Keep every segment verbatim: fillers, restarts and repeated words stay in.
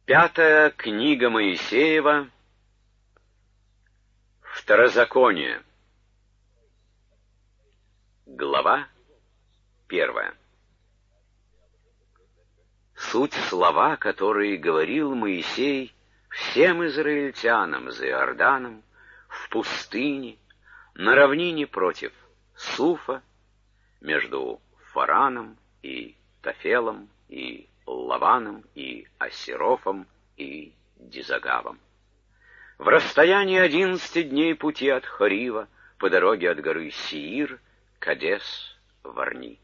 Пятая книга Моисеева, Второзаконие. Глава первая. Суть слова, которые говорил Моисей всем израильтянам за Иорданом, в пустыне, на равнине против Суфа, между Фараном и Тафелом, и Лаваном, и Асерофом, и Дизагавом. В расстоянии одиннадцати дней пути от Хорива по дороге от горы Сеир, Кадес, Варни.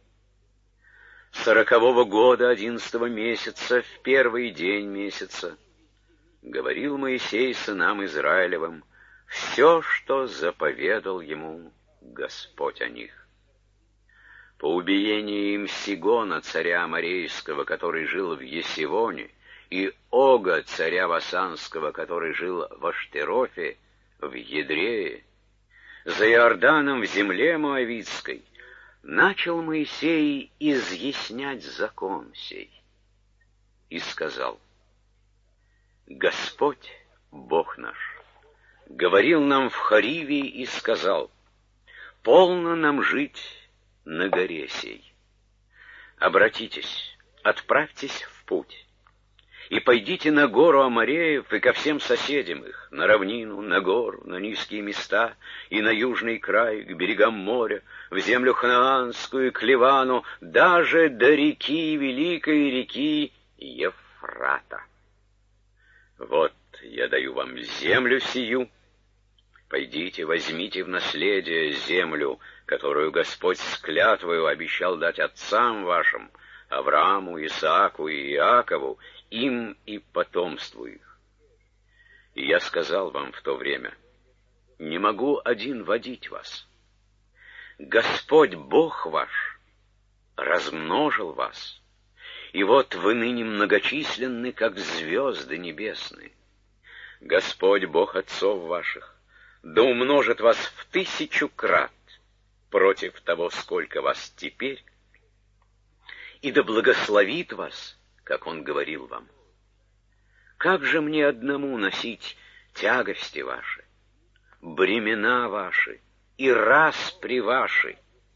Сорокового года одиннадцатого месяца, в первый день месяца, говорил Моисей сынам Израилевым все, что заповедал ему Господь о них. По убиении им Сигона, царя Аморейского, который жил в Есивоне, и Ога, царя Васанского, который жил в Аштерофе, в Едрее, за Иорданом в земле Моавитской, начал Моисей изъяснять закон сей. И сказал: Господь, Бог наш, говорил нам в Хориве и сказал: полно нам жить на горе сей. Обратитесь, отправьтесь в путь, и пойдите на гору Амореев и ко всем соседям их, на равнину, на гору, на низкие места и на южный край, к берегам моря, в землю ханаанскую, к Ливану, даже до реки, великой реки Ефрата. Вот я даю вам землю сию. Пойдите, возьмите в наследие землю, которую Господь с клятвою обещал дать отцам вашим, Аврааму, Исааку и Иакову, им и потомству их. И я сказал вам в то время: не могу один водить вас. Господь Бог ваш размножил вас, и вот вы ныне многочисленны, как звезды небесные. Господь Бог отцов ваших да умножит вас в тысячу крат против того, сколько вас теперь, и да благословит вас, как Он говорил вам. Как же мне одному носить тягости ваши, бремена ваши и распри ваши?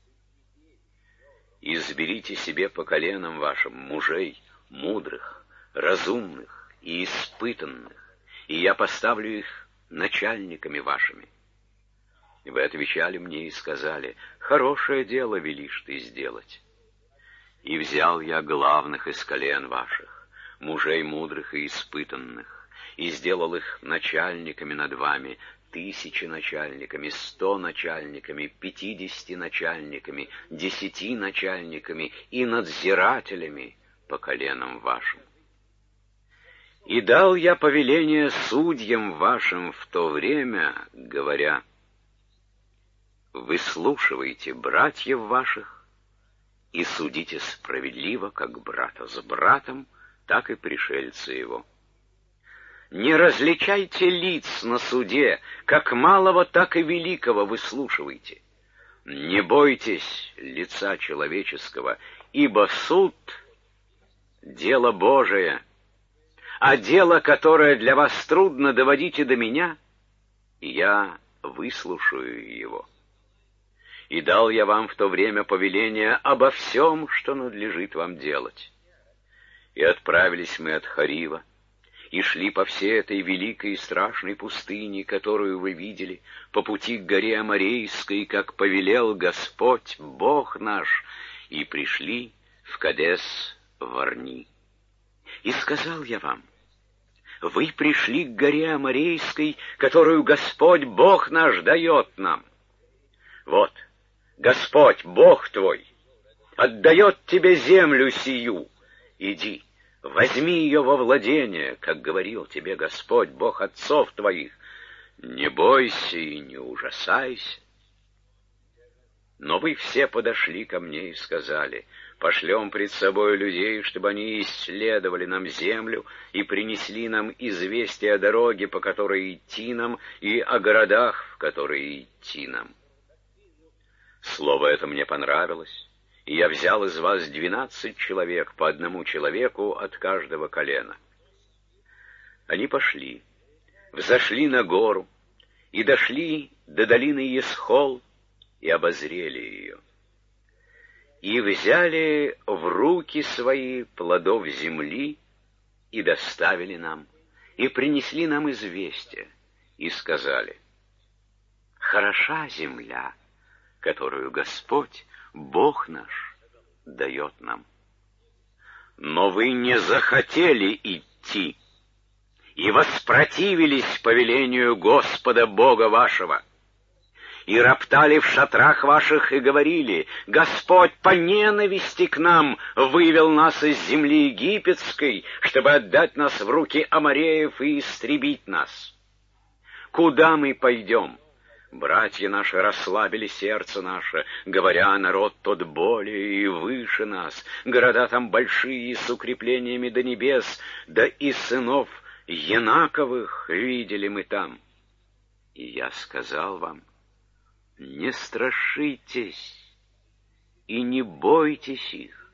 Изберите себе по коленам вашим мужей мудрых, разумных и испытанных, и я поставлю их начальниками вашими. И вы отвечали мне и сказали: хорошее дело велишь ты сделать. И взял я главных из колен ваших, мужей мудрых и испытанных, и сделал их начальниками над вами, тысячи начальниками, сто начальниками, пятидесяти начальниками, десяти начальниками и надзирателями по коленам вашим. И дал я повеление судьям вашим в то время, говоря: выслушивайте братьев ваших и судите справедливо, как брата с братом, так и пришельца его. Не различайте лиц на суде, как малого, так и великого выслушивайте. Не бойтесь лица человеческого, ибо суд — дело Божие, а дело, которое для вас трудно, доводите до меня, и я выслушаю его. И дал я вам в то время повеление обо всем, что надлежит вам делать. И отправились мы от Хорива, и шли по всей этой великой и страшной пустыне, которую вы видели, по пути к горе Аморейской, как повелел Господь, Бог наш, и пришли в Кадес-Варни. И сказал я вам: вы пришли к горе Аморейской, которую Господь Бог наш дает нам. Вот, Господь Бог твой отдает тебе землю сию. Иди, возьми ее во владение, как говорил тебе Господь Бог отцов твоих. Не бойся и не ужасайся. Но вы все подошли ко мне и сказали: пошлем пред собой людей, чтобы они исследовали нам землю и принесли нам известие о дороге, по которой идти нам, и о городах, в которые идти нам. Слово это мне понравилось, и я взял из вас двенадцать человек, по одному человеку от каждого колена. Они пошли, взошли на гору и дошли до долины Есхол и обозрели ее. И взяли в руки свои плодов земли и доставили нам, и принесли нам известие, и сказали: хороша земля, которую Господь, Бог наш, дает нам. Но вы не захотели идти и воспротивились повелению Господа Бога вашего, и роптали в шатрах ваших и говорили: Господь по ненависти к нам вывел нас из земли египетской, чтобы отдать нас в руки амореев и истребить нас. Куда мы пойдем? Братья наши расслабили сердце наше, говоря: народ тот более и выше нас, города там большие, с укреплениями до небес, да и сынов Янаковых видели мы там. И я сказал вам: не страшитесь и не бойтесь их.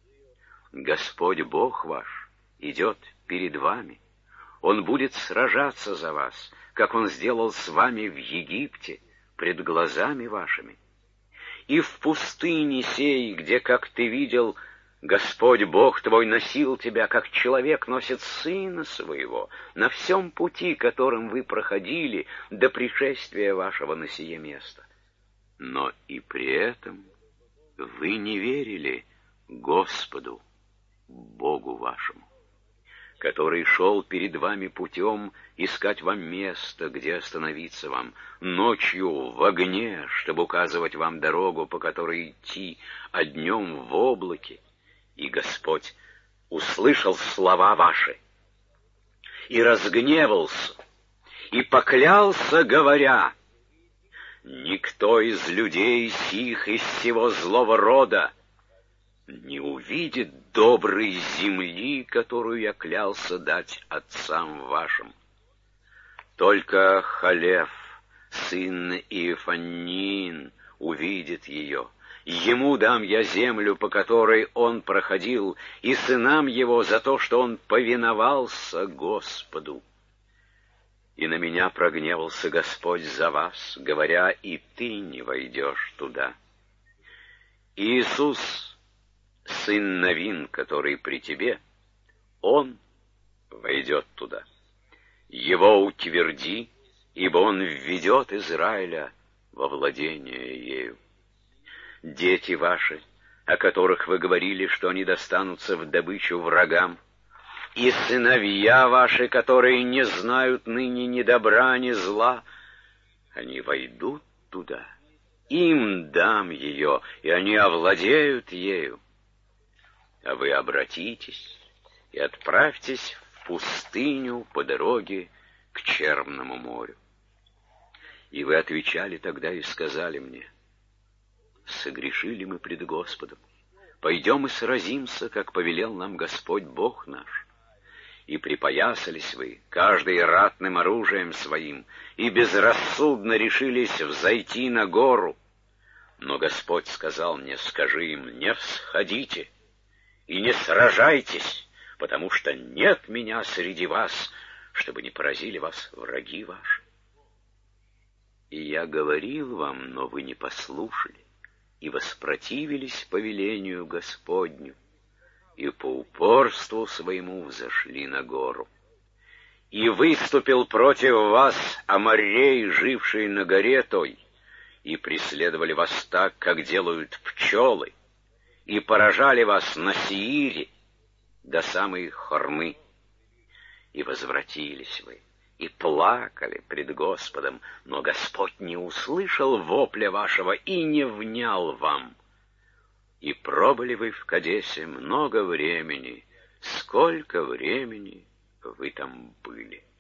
Господь Бог ваш идет перед вами. Он будет сражаться за вас, как Он сделал с вами в Египте, пред глазами вашими. И в пустыне сей, где, как ты видел, Господь Бог твой носил тебя, как человек носит сына своего, на всем пути, которым вы проходили до пришествия вашего на сие место. Но и при этом вы не верили Господу, Богу вашему, который шел перед вами путем искать вам место, где остановиться вам, ночью в огне, чтобы указывать вам дорогу, по которой идти, а днем в облаке. И Господь услышал слова ваши и разгневался, и поклялся, говоря: никто из людей сих из всего злого рода не увидит доброй земли, которую я клялся дать отцам вашим. Только Халев, сын Иефаннин, увидит ее. Ему дам я землю, по которой он проходил, и сынам его за то, что он повиновался Господу. И на меня прогневался Господь за вас, говоря: и ты не войдешь туда. Иисус, сын Навин, который при тебе, он войдет туда. Его утверди, ибо он введет Израиля во владение ею. Дети ваши, о которых вы говорили, что они достанутся в добычу врагам, и сыновья ваши, которые не знают ныне ни добра, ни зла, они войдут туда. Им дам ее, и они овладеют ею. А вы обратитесь и отправьтесь в пустыню по дороге к Черному морю. И вы отвечали тогда и сказали мне: согрешили мы пред Господом, пойдем и сразимся, как повелел нам Господь Бог наш. И припоясались вы, каждый ратным оружием своим, и безрассудно решились взойти на гору. Но Господь сказал мне: скажи им: не всходите и не сражайтесь, потому что нет меня среди вас, чтобы не поразили вас враги ваши. И я говорил вам, но вы не послушали, и воспротивились повелению Господню, и по упорству своему взошли на гору. И выступил против вас Аморей, живший на горе той, и преследовали вас так, как делают пчелы, и поражали вас на Сеире до самой Хормы. И возвратились вы, и плакали пред Господом, но Господь не услышал вопля вашего и не внял вам. И пробыли вы в Кадесе много времени, сколько времени вы там были.